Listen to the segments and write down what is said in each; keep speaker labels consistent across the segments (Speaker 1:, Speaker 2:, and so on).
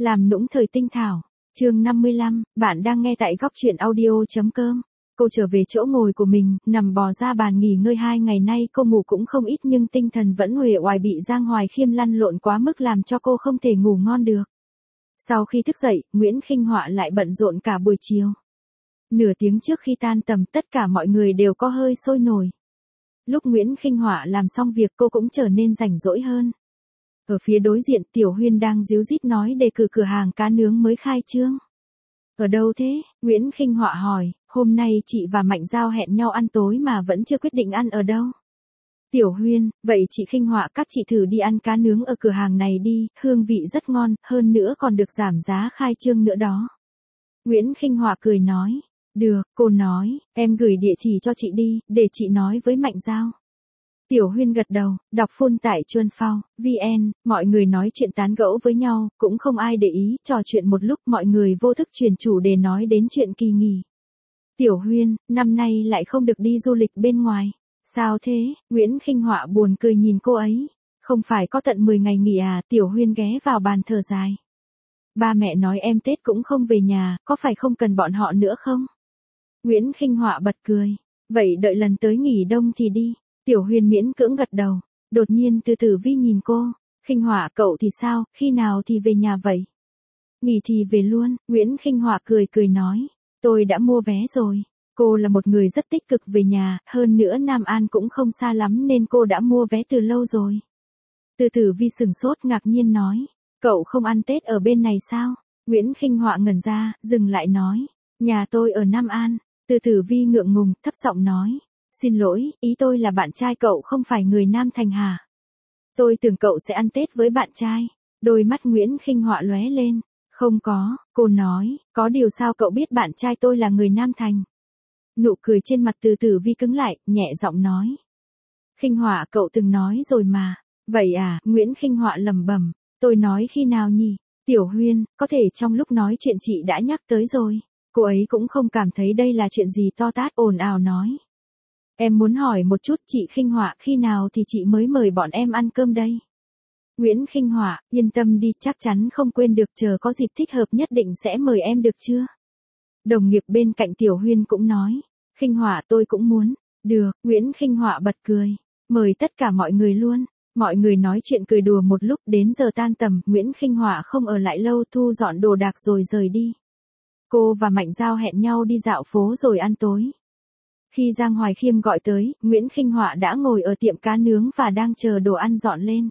Speaker 1: Làm nũng thời tinh thảo. Chương 55, bạn đang nghe tại góc truyện audio.com. Cô trở về chỗ ngồi của mình, nằm bò ra bàn nghỉ ngơi 2 ngày nay cô ngủ cũng không ít nhưng tinh thần vẫn uể oải bị Giang Hoài Khiêm lăn lộn quá mức làm cho cô không thể ngủ ngon được. Sau khi thức dậy, Nguyễn Khinh Họa lại bận rộn cả buổi chiều. Nửa tiếng trước khi tan tầm tất cả mọi người đều có hơi sôi nổi. Lúc Nguyễn Khinh Họa làm xong việc cô cũng trở nên rảnh rỗi hơn. Ở phía đối diện Tiểu Huyên đang díu dít nói đề cử cửa hàng cá nướng mới khai trương. Ở đâu thế? Nguyễn Khinh Họa hỏi, hôm nay chị và Mạnh Giao hẹn nhau ăn tối mà vẫn chưa quyết định ăn ở đâu. Tiểu Huyên, vậy chị Khinh Họa các chị thử đi ăn cá nướng ở cửa hàng này đi, hương vị rất ngon, hơn nữa còn được giảm giá khai trương nữa đó. Nguyễn Khinh Họa cười nói, được, cô nói, em gửi địa chỉ cho chị đi, để chị nói với Mạnh Giao. Tiểu Huyên gật đầu, đọc phun tại Chuân Phao, VN, mọi người nói chuyện tán gẫu với nhau, cũng không ai để ý, trò chuyện một lúc mọi người vô thức chuyển chủ đề nói đến chuyện kỳ nghỉ. Tiểu Huyên, năm nay lại không được đi du lịch bên ngoài. Sao thế? Nguyễn Khinh Họa buồn cười nhìn cô ấy. Không phải có tận 10 ngày nghỉ à? Tiểu Huyên ghé vào bàn thở dài. Ba mẹ nói em Tết cũng không về nhà, có phải không cần bọn họ nữa không? Nguyễn Khinh Họa bật cười. Vậy đợi lần tới nghỉ đông thì đi. Tiểu Huyên miễn cưỡng gật đầu. Đột nhiên Từ Tử Vi nhìn cô. Khinh Họa cậu thì sao, khi nào thì về nhà vậy? Nghỉ thì về luôn, Nguyễn Khinh Họa cười cười nói. Tôi đã mua vé rồi. Cô là một người rất tích cực về nhà, hơn nữa Nam An cũng không xa lắm nên cô đã mua vé từ lâu rồi. Từ Tử Vi sừng sốt ngạc nhiên nói. Cậu không ăn Tết ở bên này sao? Nguyễn Khinh Họa ngẩn ra, dừng lại nói. Nhà tôi ở Nam An. Từ Tử Vi ngượng ngùng, thấp giọng nói. Xin lỗi, ý tôi là bạn trai cậu không phải người Nam Thành hả? Tôi tưởng cậu sẽ ăn Tết với bạn trai. Đôi mắt Nguyễn Khinh Họa lóe lên. Không có, cô nói, có điều sao cậu biết bạn trai tôi là người Nam Thành? Nụ cười trên mặt Từ Tử Vi cứng lại, nhẹ giọng nói. Khinh Họa cậu từng nói rồi mà. Vậy à, Nguyễn Khinh Họa lẩm bẩm. Tôi nói khi nào nhỉ? Tiểu Huyên, có thể trong lúc nói chuyện chị đã nhắc tới rồi. Cô ấy cũng không cảm thấy đây là chuyện gì to tát ồn ào nói. Em muốn hỏi một chút chị Khinh Họa khi nào thì chị mới mời bọn em ăn cơm đây? Nguyễn Khinh Họa, yên tâm đi, chắc chắn không quên được, chờ có dịp thích hợp nhất định sẽ mời em được chưa? Đồng nghiệp bên cạnh Tiểu Huyên cũng nói. Khinh Họa tôi cũng muốn. Được, Nguyễn Khinh Họa bật cười. Mời tất cả mọi người luôn. Mọi người nói chuyện cười đùa một lúc đến giờ tan tầm, Nguyễn Khinh Họa không ở lại lâu thu dọn đồ đạc rồi rời đi. Cô và Mạnh Giao hẹn nhau đi dạo phố rồi ăn tối. Khi Giang Hoài Khiêm gọi tới, Nguyễn Khinh Họa đã ngồi ở tiệm cá nướng và đang chờ đồ ăn dọn lên.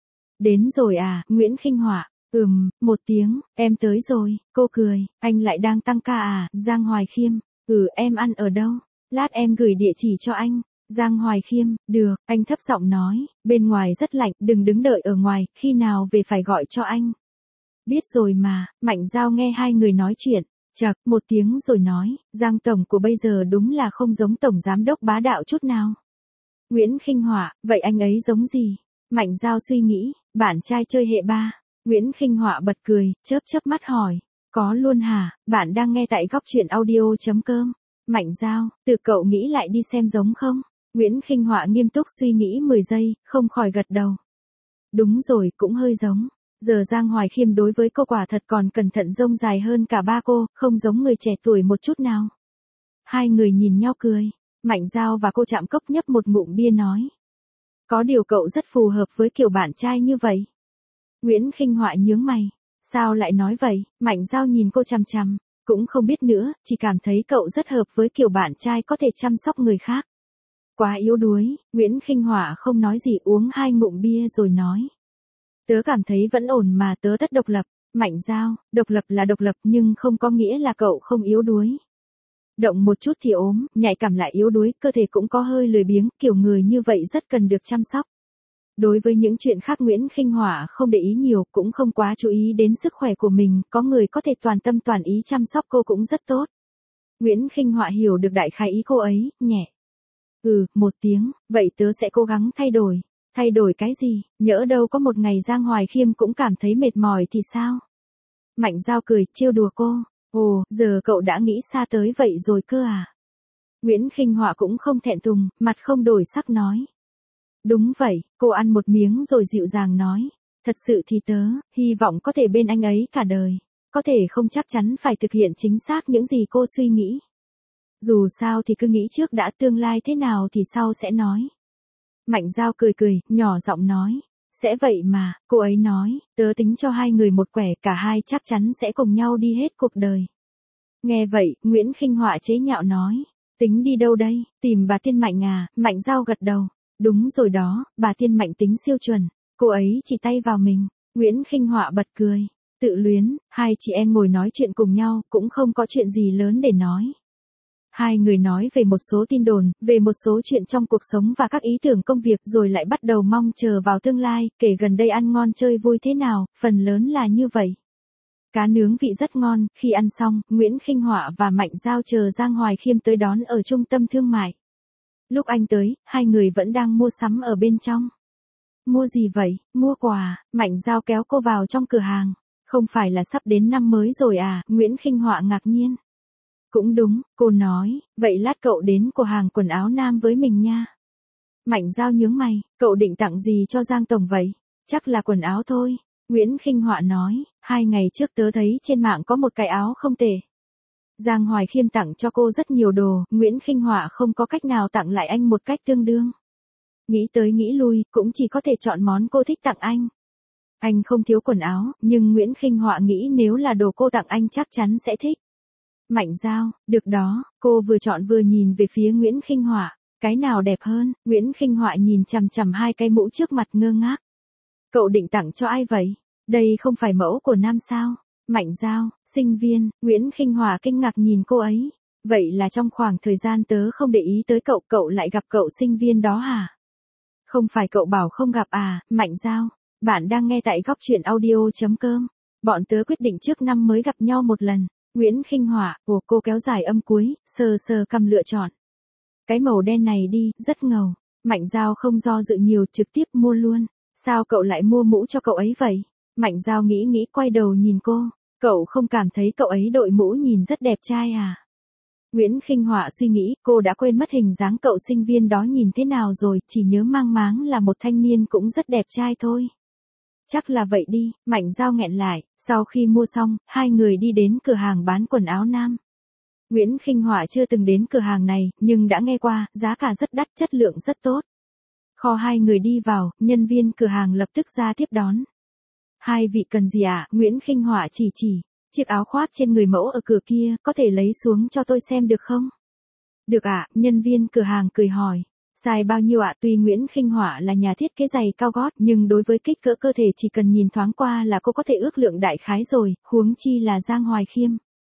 Speaker 1: Đến rồi à, Nguyễn Khinh Họa. Một tiếng, em tới rồi, cô cười, anh lại đang tăng ca à, Giang Hoài Khiêm. Em ăn ở đâu? Lát em gửi địa chỉ cho anh. Giang Hoài Khiêm, được, anh thấp giọng nói, bên ngoài rất lạnh, đừng đứng đợi ở ngoài, khi nào về phải gọi cho anh. Biết rồi mà, Mạnh Giao nghe hai người nói chuyện, chậc, một tiếng rồi nói, Giang Tổng của bây giờ đúng là không giống Tổng Giám đốc bá đạo chút nào. Nguyễn Khinh Họa, vậy anh ấy giống gì? Mạnh Giao suy nghĩ, bạn trai chơi hệ ba. Nguyễn Khinh Họa bật cười, chớp mắt hỏi, có luôn hả? Bạn đang nghe tại góc truyện audio.com. Mạnh Giao, tự cậu nghĩ lại đi xem giống không? Nguyễn Khinh Họa nghiêm túc suy nghĩ 10 giây, không khỏi gật đầu. Đúng rồi, cũng hơi giống. Giờ Giang Hoài Khiêm đối với cô quả thật còn cẩn thận rông dài hơn cả ba cô, không giống người trẻ tuổi một chút nào. Hai người nhìn nhau cười. Mạnh Giao và cô chạm cốc nhấp một ngụm bia nói. Có điều cậu rất phù hợp với kiểu bạn trai như vậy. Nguyễn Khinh Họa nhướng mày. Sao lại nói vậy? Mạnh Giao nhìn cô chằm chằm. Cũng không biết nữa, chỉ cảm thấy cậu rất hợp với kiểu bạn trai có thể chăm sóc người khác. Quá yếu đuối, Nguyễn Khinh Họa không nói gì uống 2 ngụm bia rồi nói. Tớ cảm thấy vẫn ổn mà, tớ rất độc lập. Mạnh Giao, độc lập là độc lập nhưng không có nghĩa là cậu không yếu đuối. Động một chút thì ốm, nhạy cảm lại yếu đuối, cơ thể cũng có hơi lười biếng, kiểu người như vậy rất cần được chăm sóc. Đối với những chuyện khác Nguyễn Khinh Họa không để ý nhiều, cũng không quá chú ý đến sức khỏe của mình, có người có thể toàn tâm toàn ý chăm sóc cô cũng rất tốt. Nguyễn Khinh Họa hiểu được đại khái ý cô ấy, nhẹ. Một tiếng, vậy tớ sẽ cố gắng thay đổi. Thay đổi cái gì, nhỡ đâu có một ngày Giang Hoài Khiêm cũng cảm thấy mệt mỏi thì sao? Mạnh Giao cười, trêu đùa cô. Ồ, giờ cậu đã nghĩ xa tới vậy rồi cơ à? Nguyễn Khinh Họa cũng không thẹn thùng, mặt không đổi sắc nói. Đúng vậy, cô ăn một miếng rồi dịu dàng nói. Thật sự thì tớ, hy vọng có thể bên anh ấy cả đời. Có thể không chắc chắn phải thực hiện chính xác những gì cô suy nghĩ. Dù sao thì cứ nghĩ trước đã, tương lai thế nào thì sau sẽ nói. Mạnh Giao cười cười, nhỏ giọng nói. Sẽ vậy mà, cô ấy nói, tớ tính cho hai người một quẻ, cả hai chắc chắn sẽ cùng nhau đi hết cuộc đời. Nghe vậy, Nguyễn Khinh Họa chế nhạo nói. Tính đi đâu đây, tìm bà Tiên Mạnh à? Mạnh Giao gật đầu. Đúng rồi đó, bà Tiên Mạnh tính siêu chuẩn. Cô ấy chỉ tay vào mình. Nguyễn Khinh Họa bật cười. Tự luyến, hai chị em ngồi nói chuyện cùng nhau, cũng không có chuyện gì lớn để nói. Hai người nói về một số tin đồn, về một số chuyện trong cuộc sống và các ý tưởng công việc, rồi lại bắt đầu mong chờ vào tương lai, kể gần đây ăn ngon chơi vui thế nào, phần lớn là như vậy. Cá nướng vị rất ngon, khi ăn xong, Nguyễn Khinh Họa và Mạnh Giao chờ Giang Hoài Khiêm tới đón ở trung tâm thương mại. Lúc anh tới, hai người vẫn đang mua sắm ở bên trong. Mua gì vậy? Mua quà. Mạnh Giao kéo cô vào trong cửa hàng. Không phải là sắp đến năm mới rồi à? Nguyễn Khinh Họa ngạc nhiên. Cũng đúng, cô nói, vậy lát cậu đến cửa hàng quần áo nam với mình nha. Mạnh Giao nhướng mày, cậu định tặng gì cho Giang Tổng vậy? Chắc là quần áo thôi. Nguyễn Khinh Họa nói, 2 ngày trước tớ thấy trên mạng có một cái áo không tệ. Giang Hoài Khiêm tặng cho cô rất nhiều đồ, Nguyễn Khinh Họa không có cách nào tặng lại anh một cách tương đương. Nghĩ tới nghĩ lui, cũng chỉ có thể chọn món cô thích tặng anh. Anh không thiếu quần áo, nhưng Nguyễn Khinh Họa nghĩ nếu là đồ cô tặng anh chắc chắn sẽ thích. Mạnh Giao, được đó, cô vừa chọn vừa nhìn về phía Nguyễn Khinh Họa, cái nào đẹp hơn? Nguyễn Khinh Họa nhìn chằm chằm hai cái mũ trước mặt ngơ ngác. Cậu định tặng cho ai vậy? Đây không phải mẫu của nam sao? Mạnh Giao, sinh viên. Nguyễn Khinh Họa kinh ngạc nhìn cô ấy. Vậy là trong khoảng thời gian tớ không để ý tới cậu, cậu lại gặp cậu sinh viên đó hả? Không phải cậu bảo không gặp à? Mạnh Giao, bạn đang nghe tại góc truyện audio.com. Bọn tớ quyết định trước năm mới gặp nhau một lần. Nguyễn Khinh Họa, cô kéo dài âm cuối, sờ sờ cằm lựa chọn. Cái màu đen này đi, rất ngầu. Mạnh Giao không do dự nhiều, trực tiếp mua luôn. Sao cậu lại mua mũ cho cậu ấy vậy? Mạnh Giao nghĩ quay đầu nhìn cô. Cậu không cảm thấy cậu ấy đội mũ nhìn rất đẹp trai à? Nguyễn Khinh Họa suy nghĩ, cô đã quên mất hình dáng cậu sinh viên đó nhìn thế nào rồi, chỉ nhớ mang máng là một thanh niên cũng rất đẹp trai thôi. Chắc là vậy đi, Mạnh Giao nghẹn lại, sau khi mua xong, hai người đi đến cửa hàng bán quần áo nam. Nguyễn Khinh Họa chưa từng đến cửa hàng này, nhưng đã nghe qua, giá cả rất đắt, chất lượng rất tốt. Kho hai người đi vào, nhân viên cửa hàng lập tức ra tiếp đón. Hai vị cần gì ạ? Nguyễn Khinh Họa chỉ, chiếc áo khoác trên người mẫu ở cửa kia, có thể lấy xuống cho tôi xem được không? Được ạ, nhân viên cửa hàng cười hỏi. Size bao nhiêu ạ? Tuy Nguyễn Khinh Họa là nhà thiết kế giày cao gót, nhưng đối với kích cỡ cơ thể chỉ cần nhìn thoáng qua là cô có thể ước lượng đại khái rồi, huống chi là Giang Hoài Khiêm.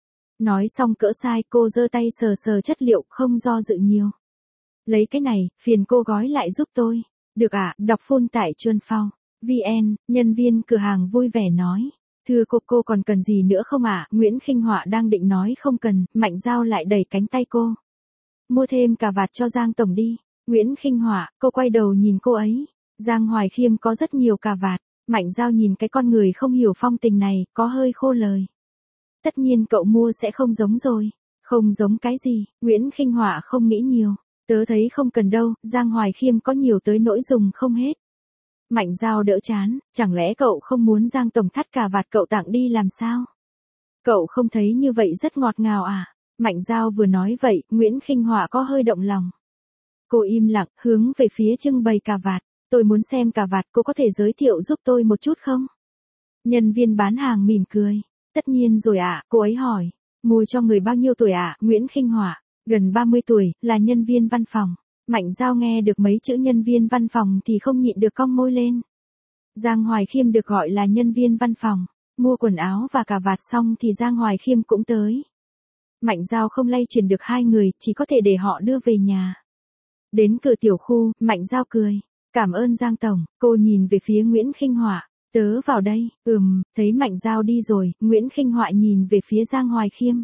Speaker 1: Nói xong cỡ size, cô giơ tay sờ sờ chất liệu, không do dự nhiều. Lấy cái này, phiền cô gói lại giúp tôi. Được ạ, đọc full tại Chuan Phao. VN, nhân viên cửa hàng vui vẻ nói. Thưa cô còn cần gì nữa không ạ? Nguyễn Khinh Họa đang định nói không cần, Mạnh Giao lại đẩy cánh tay cô. Mua thêm cà vạt cho Giang Tổng đi. Nguyễn Khinh Họa, cô quay đầu nhìn cô ấy. Giang Hoài Khiêm có rất nhiều cà vạt. Mạnh Giao nhìn cái con người không hiểu phong tình này, có hơi khô lời. Tất nhiên cậu mua sẽ không giống rồi. Không giống cái gì? Nguyễn Khinh Họa không nghĩ nhiều. Tớ thấy không cần đâu, Giang Hoài Khiêm có nhiều tới nỗi dùng không hết. Mạnh Giao đỡ chán, chẳng lẽ cậu không muốn Giang Tổng thắt cà vạt cậu tặng đi làm sao? Cậu không thấy như vậy rất ngọt ngào à? Mạnh Giao vừa nói vậy, Nguyễn Khinh Họa có hơi động lòng. Cô im lặng, hướng về phía trưng bày cà vạt. Tôi muốn xem cà vạt, cô có thể giới thiệu giúp tôi một chút không? Nhân viên bán hàng mỉm cười. Tất nhiên rồi ạ, cô ấy hỏi. Mua cho người bao nhiêu tuổi ạ? Nguyễn Khinh Họa, gần 30 tuổi, là nhân viên văn phòng. Mạnh Giao nghe được mấy chữ nhân viên văn phòng thì không nhịn được cong môi lên. Giang Hoài Khiêm được gọi là nhân viên văn phòng. Mua quần áo và cà vạt xong thì Giang Hoài Khiêm cũng tới. Mạnh Giao không lay chuyển được hai người, chỉ có thể để họ đưa về nhà. Đến cửa tiểu khu, Mạnh Giao cười. Cảm ơn Giang Tổng, cô nhìn về phía Nguyễn Khinh Họa. Tớ vào đây, thấy Mạnh Giao đi rồi, Nguyễn Khinh Họa nhìn về phía Giang Hoài Khiêm.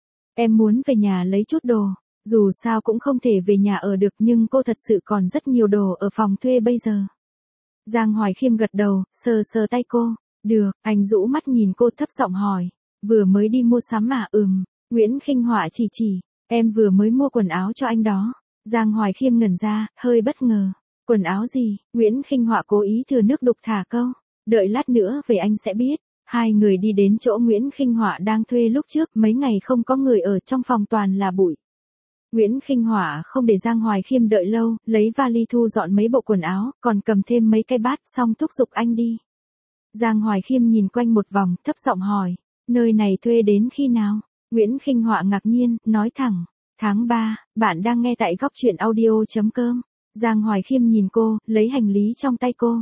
Speaker 1: Em muốn về nhà lấy chút đồ. Dù sao cũng không thể về nhà ở được nhưng cô thật sự còn rất nhiều đồ ở phòng thuê bây giờ. Giang Hoài Khiêm gật đầu, sờ sờ tay cô. Được, anh rũ mắt nhìn cô thấp giọng hỏi. Vừa mới đi mua sắm à? Nguyễn Khinh Họa chỉ. Em vừa mới mua quần áo cho anh đó. Giang Hoài Khiêm ngẩn ra, hơi bất ngờ. Quần áo gì? Nguyễn Khinh Họa cố ý thừa nước đục thả câu. Đợi lát nữa về anh sẽ biết. Hai người đi đến chỗ Nguyễn Khinh Họa đang thuê lúc trước, mấy ngày không có người ở, trong phòng toàn là bụi. Nguyễn Khinh Họa không để Giang Hoài Khiêm đợi lâu, lấy vali thu dọn mấy bộ quần áo, còn cầm thêm mấy cái bát, xong thúc giục anh đi. Giang Hoài Khiêm nhìn quanh một vòng, thấp giọng hỏi, nơi này thuê đến khi nào? Nguyễn Khinh Họa ngạc nhiên, nói thẳng, tháng 3, bạn đang nghe tại góc truyện audio.com. Giang Hoài Khiêm nhìn cô, lấy hành lý trong tay cô.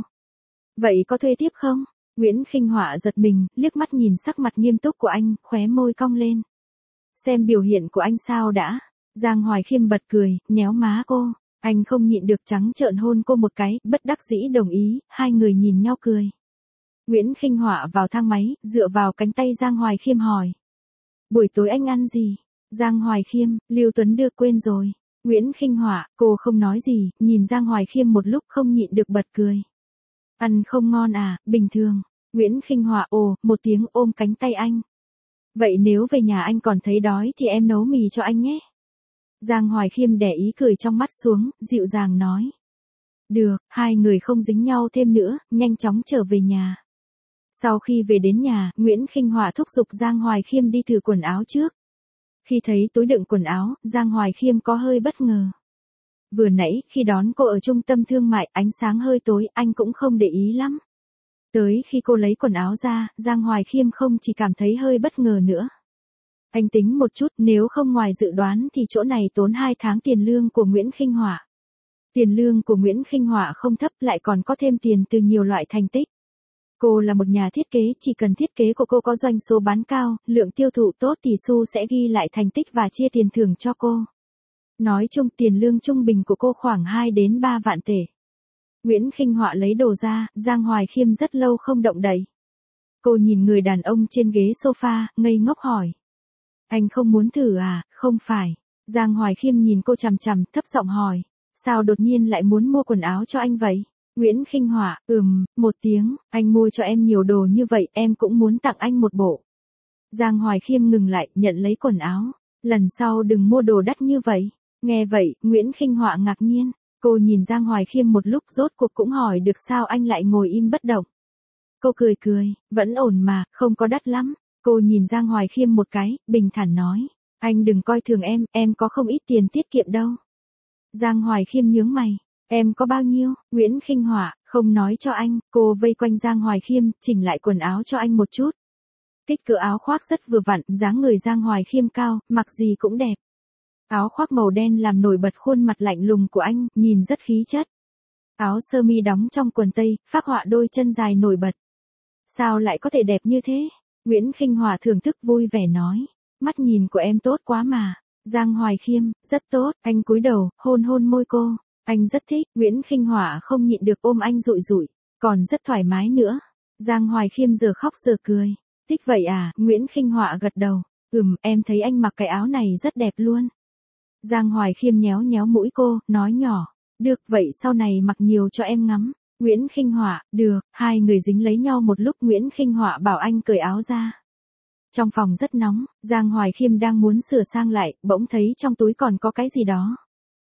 Speaker 1: Vậy có thuê tiếp không? Nguyễn Khinh Họa giật mình, liếc mắt nhìn sắc mặt nghiêm túc của anh, khóe môi cong lên. Xem biểu hiện của anh sao đã. Giang Hoài Khiêm bật cười, nhéo má cô. Anh không nhịn được trắng trợn hôn cô một cái, bất đắc dĩ đồng ý, hai người nhìn nhau cười. Nguyễn Khinh Họa vào thang máy, dựa vào cánh tay Giang Hoài Khiêm hỏi. Buổi tối anh ăn gì? Giang Hoài Khiêm, Lưu Tuấn đưa quên rồi. Nguyễn Khinh Họa, cô không nói gì, nhìn Giang Hoài Khiêm một lúc không nhịn được bật cười. Ăn không ngon à, bình thường. Nguyễn Khinh Họa ồ, một tiếng ôm cánh tay anh. Vậy nếu về nhà anh còn thấy đói thì em nấu mì cho anh nhé. Giang Hoài Khiêm đè ý cười trong mắt xuống, dịu dàng nói. Được, hai người không dính nhau thêm nữa, nhanh chóng trở về nhà. Sau khi về đến nhà, Nguyễn Khinh Họa thúc giục Giang Hoài Khiêm đi thử quần áo trước. Khi thấy túi đựng quần áo, Giang Hoài Khiêm có hơi bất ngờ. Vừa nãy, khi đón cô ở trung tâm thương mại, ánh sáng hơi tối, anh cũng không để ý lắm. Tới khi cô lấy quần áo ra, Giang Hoài Khiêm không chỉ cảm thấy hơi bất ngờ nữa. Anh tính một chút, nếu không ngoài dự đoán thì chỗ này tốn 2 tháng tiền lương của Nguyễn Khinh Họa. Tiền lương của Nguyễn Khinh Họa không thấp, lại còn có thêm tiền từ nhiều loại thành tích. Cô là một nhà thiết kế, chỉ cần thiết kế của cô có doanh số bán cao, lượng tiêu thụ tốt thì Su sẽ ghi lại thành tích và chia tiền thưởng cho cô. Nói chung tiền lương trung bình của cô khoảng 2 đến 3 vạn tệ. Nguyễn Khinh Họa lấy đồ ra, Giang Hoài Khiêm rất lâu không động đậy. Cô nhìn người đàn ông trên ghế sofa, ngây ngốc hỏi. Anh không muốn thử à? Không phải. Giang Hoài Khiêm nhìn cô chằm chằm, thấp giọng hỏi. Sao đột nhiên lại muốn mua quần áo cho anh vậy? Nguyễn Khinh Họa, một tiếng, anh mua cho em nhiều đồ như vậy, em cũng muốn tặng anh một bộ. Giang Hoài Khiêm ngừng lại, nhận lấy quần áo. Lần sau đừng mua đồ đắt như vậy. Nghe vậy, Nguyễn Khinh Họa ngạc nhiên. Cô nhìn Giang Hoài Khiêm một lúc rốt cuộc cũng hỏi được sao anh lại ngồi im bất động. Cô cười cười, vẫn ổn mà, không có đắt lắm. Cô nhìn Giang Hoài Khiêm một cái, bình thản nói. Anh đừng coi thường em có không ít tiền tiết kiệm đâu. Giang Hoài Khiêm nhướng mày. Em có bao nhiêu? Nguyễn Khinh Họa, không nói cho anh. Cô vây quanh Giang Hoài Khiêm, chỉnh lại quần áo cho anh một chút. Kích cỡ áo khoác rất vừa vặn, dáng người Giang Hoài Khiêm cao, mặc gì cũng đẹp. Áo khoác màu đen làm nổi bật khuôn mặt lạnh lùng của anh, nhìn rất khí chất. Áo sơ mi đóng trong quần tây, phác họa đôi chân dài nổi bật. Sao lại có thể đẹp như thế? Nguyễn Khinh Họa thưởng thức vui vẻ nói. Mắt nhìn của em tốt quá mà. Giang Hoài Khiêm, rất tốt. Anh cúi đầu, hôn hôn môi cô. Anh rất thích. Nguyễn Khinh Họa không nhịn được ôm anh dụi dụi. Còn rất thoải mái nữa. Giang Hoài Khiêm giờ khóc giờ cười. Thích vậy à? Nguyễn Khinh Họa gật đầu. Em thấy anh mặc cái áo này rất đẹp luôn. Giang Hoài Khiêm nhéo nhéo mũi cô, nói nhỏ. Được, vậy sau này mặc nhiều cho em ngắm. Nguyễn Khinh Họa, được. Hai người dính lấy nhau một lúc, Nguyễn Khinh Họa bảo anh cởi áo ra. Trong phòng rất nóng, Giang Hoài Khiêm đang muốn sửa sang lại, bỗng thấy trong túi còn có cái gì đó.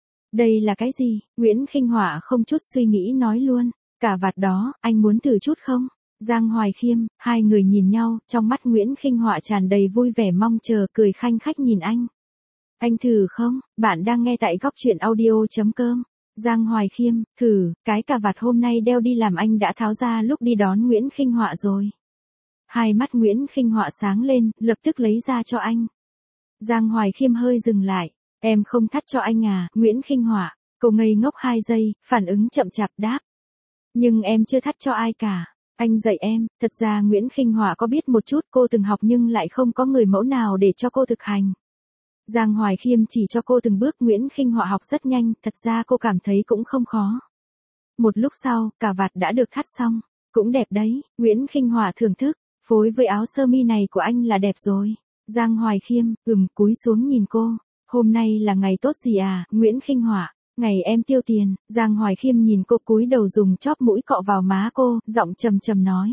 Speaker 1: Đây là cái gì? Nguyễn Khinh Họa không chút suy nghĩ nói luôn. Cả vạt đó, anh muốn thử chút không? Giang Hoài Khiêm, hai người nhìn nhau, trong mắt Nguyễn Khinh Họa tràn đầy vui vẻ mong chờ, cười khanh khách nhìn anh. Anh thử không? Bạn đang nghe tại góc truyện audio.com. Giang Hoài Khiêm, thử, cái cà vạt hôm nay đeo đi làm anh đã tháo ra lúc đi đón Nguyễn Khinh Họa rồi. Hai mắt Nguyễn Khinh Họa sáng lên, lập tức lấy ra cho anh. Giang Hoài Khiêm hơi dừng lại. Em không thắt cho anh à? Nguyễn Khinh Họa, cô ngây ngốc 2 giây, phản ứng chậm chạp đáp. Nhưng em chưa thắt cho ai cả. Anh dạy em. Thật ra Nguyễn Khinh Họa có biết một chút, cô từng học nhưng lại không có người mẫu nào để cho cô thực hành. Giang Hoài Khiêm chỉ cho cô từng bước, Nguyễn Khinh Họa học rất nhanh, thật ra cô cảm thấy cũng không khó. Một lúc sau, cà vạt đã được thắt xong. Cũng đẹp đấy. Nguyễn Khinh Họa thưởng thức. Phối với áo sơ mi này của anh là đẹp rồi. Giang Hoài Khiêm, cúi xuống nhìn cô. Hôm nay là ngày tốt gì à? Nguyễn Khinh Họa, ngày em tiêu tiền. Giang Hoài Khiêm nhìn cô cúi đầu dùng chóp mũi cọ vào má cô, giọng trầm trầm nói.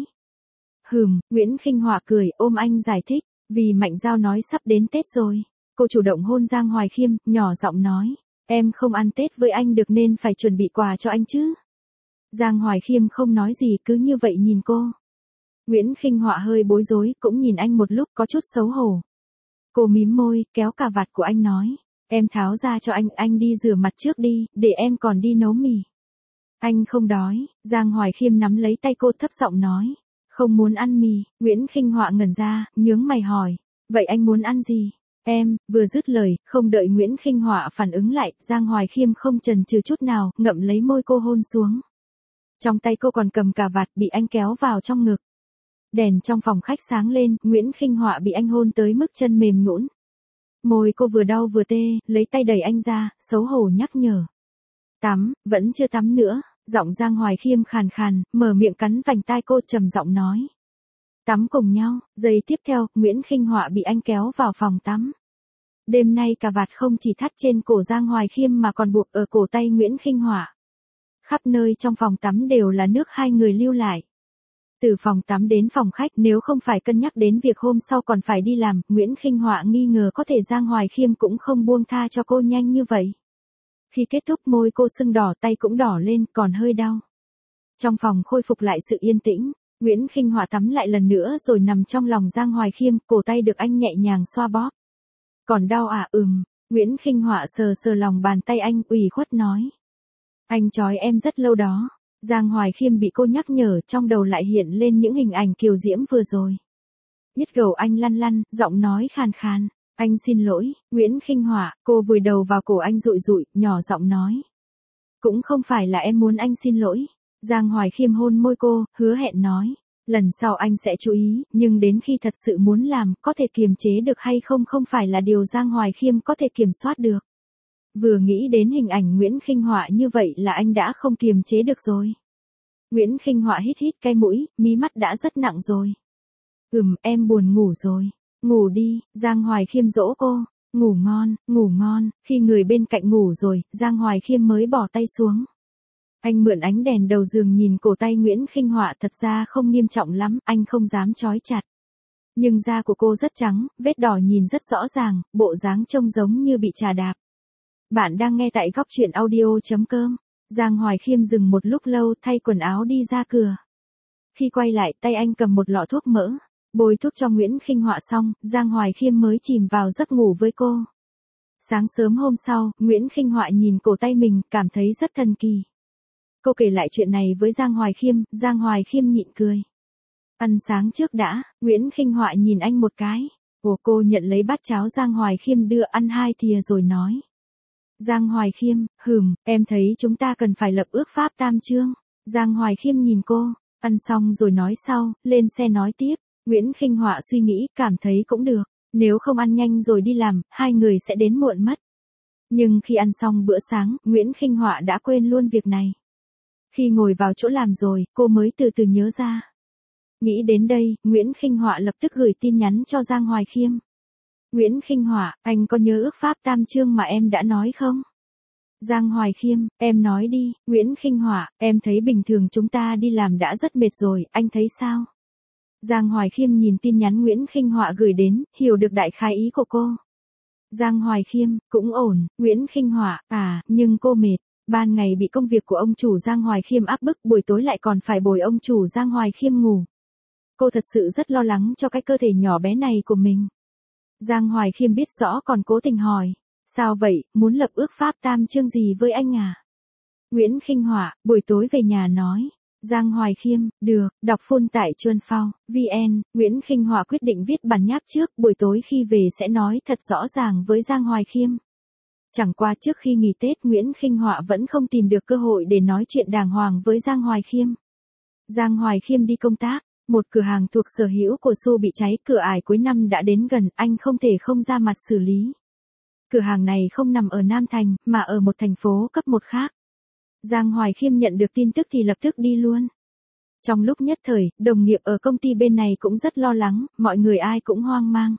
Speaker 1: Nguyễn Khinh Họa cười, ôm anh giải thích. Vì Mạnh Giao nói sắp đến Tết rồi. Cô chủ động hôn Giang Hoài Khiêm, nhỏ giọng nói. Em không ăn Tết với anh được nên phải chuẩn bị quà cho anh chứ. Giang Hoài Khiêm không nói gì cứ như vậy nhìn cô. Nguyễn Khinh Họa hơi bối rối, cũng nhìn anh một lúc có chút xấu hổ. Cô mím môi, kéo cà vạt của anh nói. Em tháo ra cho anh đi rửa mặt trước đi, để em còn đi nấu mì. Anh không đói, Giang Hoài Khiêm nắm lấy tay cô thấp giọng nói. Không muốn ăn mì, Nguyễn Khinh Họa ngẩn ra, nhướng mày hỏi. Vậy anh muốn ăn gì? Em, vừa dứt lời, không đợi Nguyễn Khinh Họa phản ứng lại, Giang Hoài Khiêm không chần chừ chút nào, ngậm lấy môi cô hôn xuống. Trong tay cô còn cầm cà vạt bị anh kéo vào trong ngực. Đèn trong phòng khách sáng lên, Nguyễn Khinh Họa bị anh hôn tới mức chân mềm nhũn. Môi cô vừa đau vừa tê, lấy tay đẩy anh ra, xấu hổ nhắc nhở. Tắm, vẫn chưa tắm nữa, giọng Giang Hoài Khiêm khàn khàn, mở miệng cắn vành tai cô trầm giọng nói. Tắm cùng nhau, giây tiếp theo, Nguyễn Khinh Họa bị anh kéo vào phòng tắm. Đêm nay cà vạt không chỉ thắt trên cổ Giang Hoài Khiêm mà còn buộc ở cổ tay Nguyễn Khinh Họa. Khắp nơi trong phòng tắm đều là nước hai người lưu lại. Từ phòng tắm đến phòng khách nếu không phải cân nhắc đến việc hôm sau còn phải đi làm, Nguyễn Khinh Họa nghi ngờ có thể Giang Hoài Khiêm cũng không buông tha cho cô nhanh như vậy. Khi kết thúc môi cô sưng đỏ, tay cũng đỏ lên, còn hơi đau. Trong phòng khôi phục lại sự yên tĩnh, Nguyễn Khinh Họa tắm lại lần nữa rồi nằm trong lòng Giang Hoài Khiêm, cổ tay được anh nhẹ nhàng xoa bóp. Còn đau à? Nguyễn Khinh Họa sờ sờ lòng bàn tay anh, ủy khuất nói. Anh trói em rất lâu đó. Giang Hoài Khiêm bị cô nhắc nhở, trong đầu lại hiện lên những hình ảnh kiều diễm vừa rồi. Nhất gầu anh lăn lăn, giọng nói khàn khàn. Anh xin lỗi, Nguyễn Khinh Họa, cô vùi đầu vào cổ anh dụi dụi, nhỏ giọng nói. Cũng không phải là em muốn anh xin lỗi. Giang Hoài Khiêm hôn môi cô, hứa hẹn nói. Lần sau anh sẽ chú ý, nhưng đến khi thật sự muốn làm, có thể kiềm chế được hay không không phải là điều Giang Hoài Khiêm có thể kiểm soát được. Vừa nghĩ đến hình ảnh Nguyễn Khinh Họa như vậy là anh đã không kiềm chế được rồi. Nguyễn Khinh Họa hít hít cái mũi, mí mắt đã rất nặng rồi. Em buồn ngủ rồi. Ngủ đi, Giang Hoài Khiêm dỗ cô. Ngủ ngon, ngủ ngon. Khi người bên cạnh ngủ rồi, Giang Hoài Khiêm mới bỏ tay xuống. Anh mượn ánh đèn đầu giường nhìn cổ tay Nguyễn Khinh Họa, thật ra không nghiêm trọng lắm, anh không dám trói chặt. Nhưng da của cô rất trắng, vết đỏ nhìn rất rõ ràng, bộ dáng trông giống như bị trà đạp. Bạn đang nghe tại góc truyện audio.com. Giang Hoài Khiêm dừng một lúc lâu, thay quần áo đi ra cửa. Khi quay lại, tay anh cầm một lọ thuốc mỡ. Bôi thuốc cho Nguyễn Khinh Họa xong, Giang Hoài Khiêm mới chìm vào giấc ngủ với cô. Sáng sớm hôm sau, Nguyễn Khinh Họa nhìn cổ tay mình, cảm thấy rất thần kỳ. Cô kể lại chuyện này với Giang Hoài Khiêm nhịn cười. Ăn sáng trước đã, Nguyễn Khinh Họa nhìn anh một cái. Cô nhận lấy bát cháo Giang Hoài Khiêm đưa, ăn 2 thìa rồi nói. Giang Hoài Khiêm, em thấy chúng ta cần phải lập ước pháp tam chương. Giang Hoài Khiêm nhìn cô, ăn xong rồi nói sau, lên xe nói tiếp. Nguyễn Khinh Họa suy nghĩ, cảm thấy cũng được. Nếu không ăn nhanh rồi đi làm, hai người sẽ đến muộn mất. Nhưng khi ăn xong bữa sáng, Nguyễn Khinh Họa đã quên luôn việc này. Khi ngồi vào chỗ làm rồi, cô mới từ từ nhớ ra. Nghĩ đến đây, Nguyễn Khinh Họa lập tức gửi tin nhắn cho Giang Hoài Khiêm. Nguyễn Khinh Họa, anh có nhớ ước pháp tam chương mà em đã nói không? Giang Hoài Khiêm, em nói đi. Nguyễn Khinh Họa, em thấy bình thường chúng ta đi làm đã rất mệt rồi, anh thấy sao? Giang Hoài Khiêm nhìn tin nhắn Nguyễn Khinh Họa gửi đến, hiểu được đại khái ý của cô. Giang Hoài Khiêm, cũng ổn. Nguyễn Khinh Họa, nhưng cô mệt. Ban ngày bị công việc của ông chủ Giang Hoài Khiêm áp bức, buổi tối lại còn phải bồi ông chủ Giang Hoài Khiêm ngủ. Cô thật sự rất lo lắng cho cái cơ thể nhỏ bé này của mình. Giang Hoài Khiêm biết rõ còn cố tình hỏi. Sao vậy, muốn lập ước pháp tam chương gì với anh à? Nguyễn Khinh Họa, buổi tối về nhà nói. Giang Hoài Khiêm, được, đọc full tại Chuan Phao, VN. Nguyễn Khinh Họa quyết định viết bản nháp trước, buổi tối khi về sẽ nói thật rõ ràng với Giang Hoài Khiêm. Chẳng qua trước khi nghỉ Tết, Nguyễn Khinh Họa vẫn không tìm được cơ hội để nói chuyện đàng hoàng với Giang Hoài Khiêm. Giang Hoài Khiêm đi công tác, một cửa hàng thuộc sở hữu của Su bị cháy, cửa ải cuối năm đã đến gần, anh không thể không ra mặt xử lý. Cửa hàng này không nằm ở Nam Thành, mà ở một thành phố cấp 1 khác. Giang Hoài Khiêm nhận được tin tức thì lập tức đi luôn. Trong lúc nhất thời, đồng nghiệp ở công ty bên này cũng rất lo lắng, mọi người ai cũng hoang mang.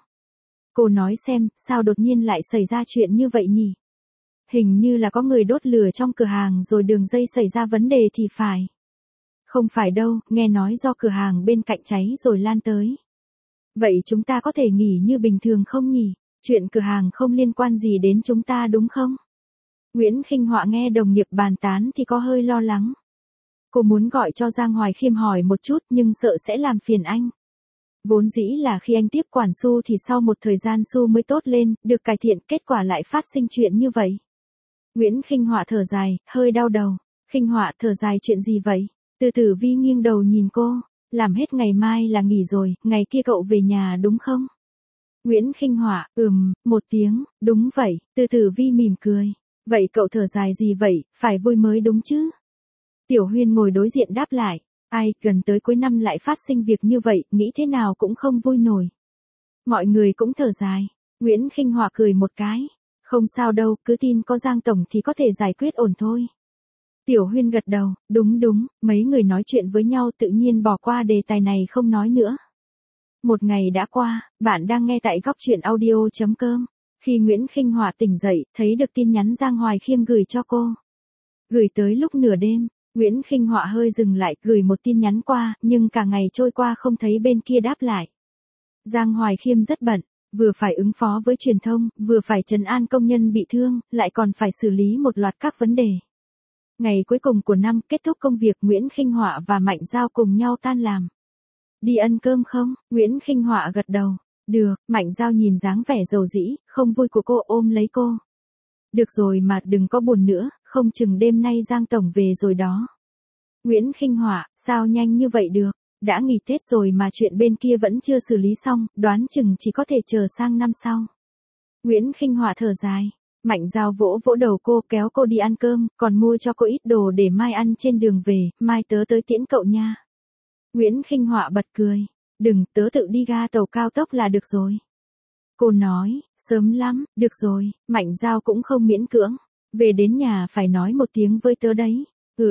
Speaker 1: Cô nói xem, sao đột nhiên lại xảy ra chuyện như vậy nhỉ? Hình như là có người đốt lửa trong cửa hàng rồi đường dây xảy ra vấn đề thì phải. Không phải đâu, nghe nói do cửa hàng bên cạnh cháy rồi lan tới. Vậy chúng ta có thể nghỉ như bình thường không nhỉ? Chuyện cửa hàng không liên quan gì đến chúng ta đúng không? Nguyễn Khinh Họa nghe đồng nghiệp bàn tán thì có hơi lo lắng. Cô muốn gọi cho Giang Hoài Khiêm hỏi một chút nhưng sợ sẽ làm phiền anh. Vốn dĩ là khi anh tiếp quản Su thì sau một thời gian Su mới tốt lên, được cải thiện, kết quả lại phát sinh chuyện như vậy. Nguyễn Khinh Họa thở dài, hơi đau đầu. Khinh Họa thở dài chuyện gì vậy? Từ Tử Vi nghiêng đầu nhìn cô, làm hết ngày mai là nghỉ rồi, ngày kia cậu về nhà đúng không? Nguyễn Khinh Họa, một tiếng, đúng vậy, Từ Tử Vi mỉm cười. Vậy cậu thở dài gì vậy, phải vui mới đúng chứ? Tiểu Huyên ngồi đối diện đáp lại, ai, gần tới cuối năm lại phát sinh việc như vậy, nghĩ thế nào cũng không vui nổi. Mọi người cũng thở dài, Nguyễn Khinh Họa cười một cái, không sao đâu, cứ tin có Giang Tổng thì có thể giải quyết ổn thôi. Tiểu Huyên gật đầu, đúng, mấy người nói chuyện với nhau tự nhiên bỏ qua đề tài này không nói nữa. Một ngày đã qua, bạn đang nghe tại góc truyện audio.com. Khi Nguyễn Khinh Họa tỉnh dậy, thấy được tin nhắn Giang Hoài Khiêm gửi cho cô. Gửi tới lúc nửa đêm, Nguyễn Khinh Họa hơi dừng lại, gửi một tin nhắn qua, nhưng cả ngày trôi qua không thấy bên kia đáp lại. Giang Hoài Khiêm rất bận, vừa phải ứng phó với truyền thông, vừa phải trấn an công nhân bị thương, lại còn phải xử lý một loạt các vấn đề. Ngày cuối cùng của năm, kết thúc công việc, Nguyễn Khinh Họa và Mạnh Giao cùng nhau tan làm. Đi ăn cơm không? Nguyễn Khinh Họa gật đầu. Được, Mạnh Giao nhìn dáng vẻ dầu dĩ, không vui của cô ôm lấy cô. Được rồi mà đừng có buồn nữa, không chừng đêm nay Giang Tổng về rồi đó. Nguyễn Khinh Họa, sao nhanh như vậy được? Đã nghỉ Tết rồi mà chuyện bên kia vẫn chưa xử lý xong, đoán chừng chỉ có thể chờ sang năm sau. Nguyễn Khinh Họa thở dài. Mạnh Giao vỗ vỗ đầu cô, kéo cô đi ăn cơm, còn mua cho cô ít đồ để mai ăn trên đường về, mai tớ tới tiễn cậu nha. Nguyễn Khinh Họa bật cười. Đừng, tớ tự đi ga tàu cao tốc là được rồi. Cô nói, sớm lắm, được rồi, Mạnh Giao cũng không miễn cưỡng. Về đến nhà phải nói một tiếng với tớ đấy.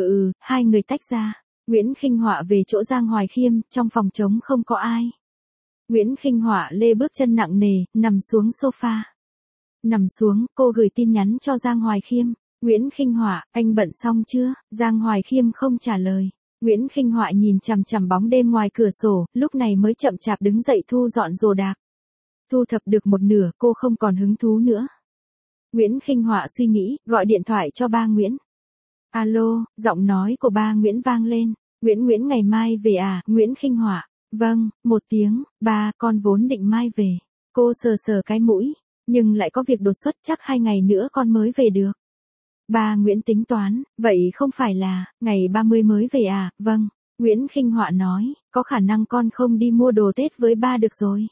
Speaker 1: Hai người tách ra. Nguyễn Khinh Họa về chỗ Giang Hoài Khiêm, trong phòng trống không có ai. Nguyễn Khinh Họa lê bước chân nặng nề, nằm xuống sofa. Nằm xuống, cô gửi tin nhắn cho Giang Hoài Khiêm. Nguyễn Khinh Họa, anh bận xong chưa? Giang Hoài Khiêm không trả lời. Nguyễn Khinh Họa nhìn chằm chằm bóng đêm ngoài cửa sổ, lúc này mới chậm chạp đứng dậy thu dọn đồ đạc. Thu thập được một nửa, cô không còn hứng thú nữa. Nguyễn Khinh Họa suy nghĩ, gọi điện thoại cho ba Nguyễn. Alo, giọng nói của ba Nguyễn vang lên. Nguyễn ngày mai về à? Nguyễn Khinh Họa, vâng, một tiếng, ba, con vốn định mai về. Cô sờ sờ cái mũi, nhưng lại có việc đột xuất, chắc 2 ngày nữa con mới về được. Ba Nguyễn tính toán, vậy không phải là, ngày 30 mới về à? Vâng. Nguyễn Khinh Họa nói, có khả năng con không đi mua đồ Tết với ba được rồi.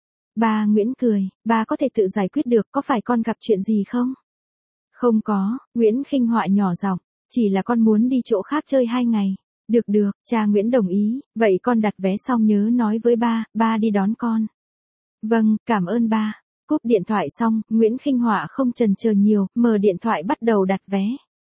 Speaker 1: Ba Nguyễn cười, ba có thể tự giải quyết được, có phải con gặp chuyện gì không? Không có, Nguyễn Khinh Họa nhỏ giọng, chỉ là con muốn đi chỗ khác chơi 2 ngày. Được, cha Nguyễn đồng ý, vậy con đặt vé xong nhớ nói với ba đi đón con. Vâng, cảm ơn ba. Cúp điện thoại xong, Nguyễn Khinh Họa không chần chờ nhiều, mở điện thoại bắt đầu đặt vé.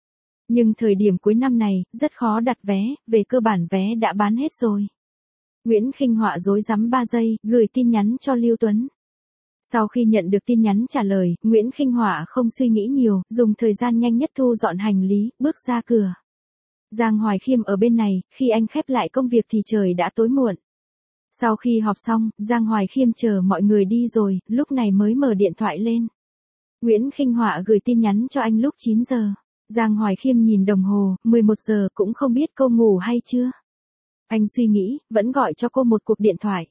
Speaker 1: Nhưng thời điểm cuối năm này, rất khó đặt vé, về cơ bản vé đã bán hết rồi. Nguyễn Khinh Họa rối rắm 3 giây, gửi tin nhắn cho Lưu Tuấn. Sau khi nhận được tin nhắn trả lời, Nguyễn Khinh Họa không suy nghĩ nhiều, dùng thời gian nhanh nhất thu dọn hành lý, bước ra cửa. Giang Hoài Khiêm ở bên này, khi anh khép lại công việc thì trời đã tối muộn. Sau khi họp xong, Giang Hoài Khiêm chờ mọi người đi rồi, lúc này mới mở điện thoại lên. Nguyễn Khinh Họa gửi tin nhắn cho anh lúc 9 giờ. Giang Hoài Khiêm nhìn đồng hồ, 11 giờ cũng không biết cô ngủ hay chưa. Anh suy nghĩ, vẫn gọi cho cô một cuộc điện thoại.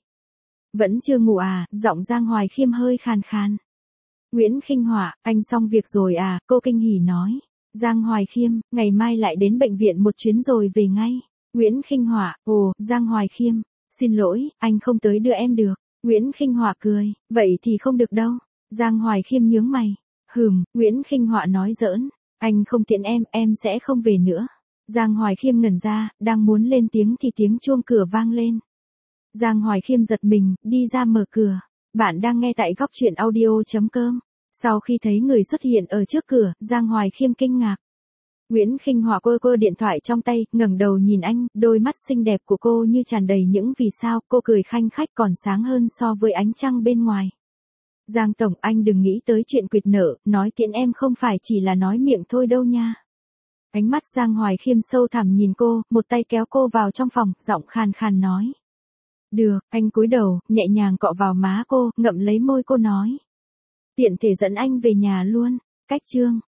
Speaker 1: Vẫn chưa ngủ à? Giọng Giang Hoài Khiêm hơi khàn khàn. Nguyễn Khinh Họa, anh xong việc rồi à? Cô kinh hỉ nói. Giang Hoài Khiêm, ngày mai lại đến bệnh viện một chuyến rồi về ngay. Nguyễn Khinh Họa, Giang Hoài Khiêm, xin lỗi, anh không tới đưa em được. Nguyễn Khinh Họa cười, vậy thì không được đâu. Giang Hoài Khiêm nhướng mày. Nguyễn Khinh Họa nói giỡn, anh không tiện em sẽ không về nữa. Giang Hoài Khiêm ngẩn ra, đang muốn lên tiếng thì tiếng chuông cửa vang lên. Giang Hoài Khiêm giật mình, đi ra mở cửa. Bạn đang nghe tại góc truyện audio.com. Sau khi thấy người xuất hiện ở trước cửa, Giang Hoài Khiêm kinh ngạc. Nguyễn Khinh Họa quơ điện thoại trong tay, ngẩng đầu nhìn anh, đôi mắt xinh đẹp của cô như tràn đầy những vì sao, cô cười khanh khách còn sáng hơn so với ánh trăng bên ngoài. Giang Tổng, anh đừng nghĩ tới chuyện quỵt nợ, nói tiễn em không phải chỉ là nói miệng thôi đâu nha. Ánh mắt Giang Hoài Khiêm sâu thẳm nhìn cô, một tay kéo cô vào trong phòng, giọng khàn khàn nói. Được, anh cúi đầu, nhẹ nhàng cọ vào má cô, ngậm lấy môi cô nói. Tiện thể dẫn anh về nhà luôn. Cách chương